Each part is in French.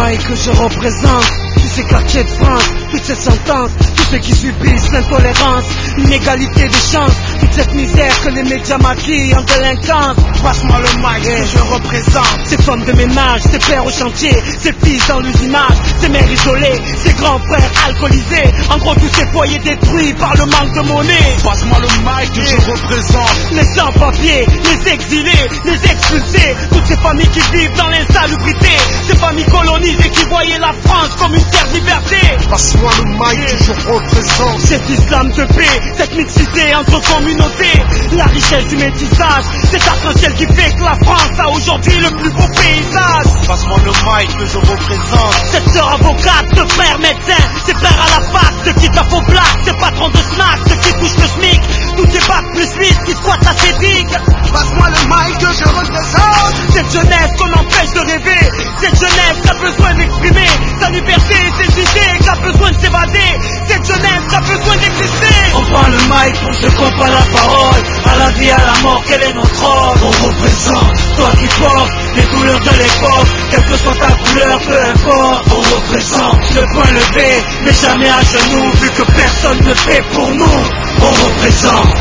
mic que je représente tous ces quartiers de France, toutes ces sentences, tous ceux qui subissent l'intolérance, l'inégalité des chances, toute cette misère que les médias maquillent en délinquance. Passe-moi le mic que je représente. Ces femmes de ménage, ces pères au chantier, ces fils dans l'usinage, ces mères isolées, ces grands frères alcoolisés, en gros tous ces foyers détruits par le manque de monnaie. Passe-moi le mic que je représente. Les sans-papiers, les exilés, les expulsés, toutes ces familles qui vivent dans l'insalubrité, ces familles colonisées qui voyaient la France comme une terre de liberté. Passe-moi le mic que je représente. Cet islam de paix, cette mixité entre communautés, la richesse du métissage, cet arc-en-ciel qui fait que la France a aujourd'hui le plus beau paysage. Passe-moi le mic que je représente. Cette sœur avocate, ce frère médecin, ces frères à la fac, ceux qui tapent au black, ces patrons de snack, ceux qui touchent le SMIC, tous ces bacs plus 8 qui squattent la CEDIC. Passe-moi le mic que je représente. Cette jeunesse qu'on empêche de rêver, cette jeunesse qui a besoin d'exprimer sa liberté, ses idées, qui a besoin de s'évader, cette jeunesse qui a besoin d'exister. On prend le mic pour ceux qui n'ont pas la parole, à la vie, à la mort, quel est notre rôle? On représente, toi qui portes les douleurs de l'époque, quelle que soit ta couleur, peu importe. On représente, le point levé, mais jamais à genoux, vu que personne ne fait pour nous. On représente.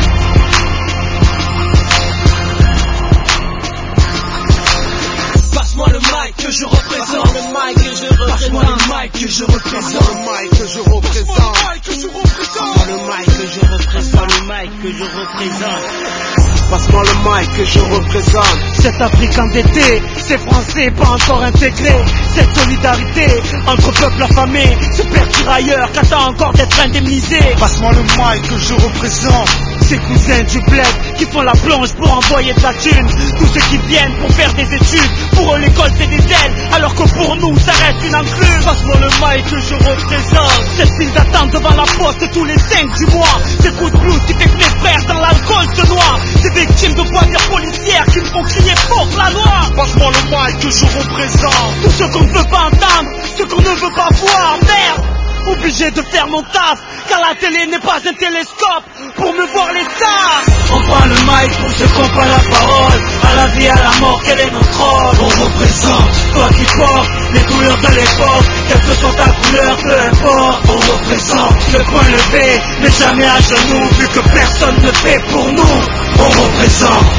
Passe-moi le mic que je représente. Passe-moi le mic que je représente. Passe-moi le mic que je représente. Passe-moi le mic que je représente. Passe-moi le mic que je représente. Le mic que je représente. Passe-moi le mic que je représente. Cette Afrique endettée, ces Français pas encore intégrés, cette solidarité entre peuples affamés, ce père tirailleur qui attend encore d'être indemnisé. Passe-moi le mic que je représente. Ces cousins du bled qui font la plonge pour envoyer de la thune, tous ceux qui viennent pour faire des études, pour eux l'école c'est des ailes, alors que pour nous ça reste une enclume. Passe-moi le mic que je représente. Cette file d'attente devant la poste tous les 5 du mois, ces coups de blues qui fait que mes frères dans l'alcool se noient, ces victimes de voitures policières qui me font crier pour la loi. Passe-moi le mic que je représente. Tous ceux qu'on ne veut pas entendre, ceux qu'on ne veut pas voir, merde. Obligé de faire mon taf, car la télé n'est pas un télescope pour me voir les stars. On prend le mic pour ceux qui n'ont pas la parole, à la vie, à la mort, quel est notre rôle? On représente, toi qui portes les douleurs de l'époque, quelle que soit ta couleur, peu importe. On représente, le point levé, mais jamais à genoux, vu que personne ne fait pour nous. On représente.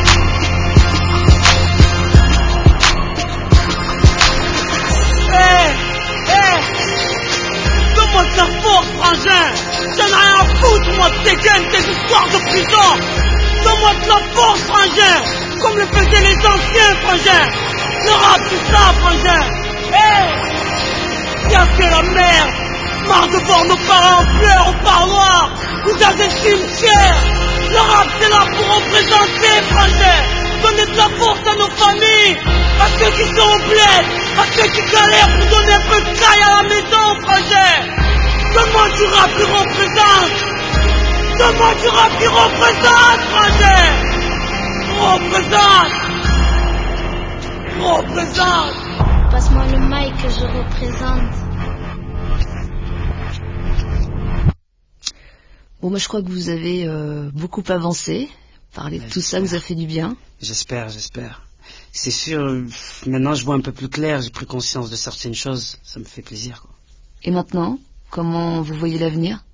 Donne-moi de la force, frangin. J'en ai rien à foutre, moi, de tes gains, tes histoires de prison. Donne-moi de la force, frangin. Comme le faisaient les anciens, frangin. Le rap, c'est ça, frangin. Y'a que la merde. Marre de voir nos parents en pleurs au parloir ou dans des cimetières. Le rap, c'est là pour représenter, frangin. Donner de la force à nos familles, à ceux qui sont au bled, à ceux qui galèrent pour donner un peu de caille à la maison, frangin. Donne-moi du rap qui représente. Donne-moi du rap qui représente, frangin. Représente. Représente. Passe-moi le mic que je représente. Bon, moi je crois que vous avez beaucoup avancé. Parler de tout ça vous a fait du bien. J'espère. C'est sûr, maintenant je vois un peu plus clair, j'ai pris conscience de certaines choses, ça me fait plaisir, quoi. Et maintenant, comment vous voyez l'avenir?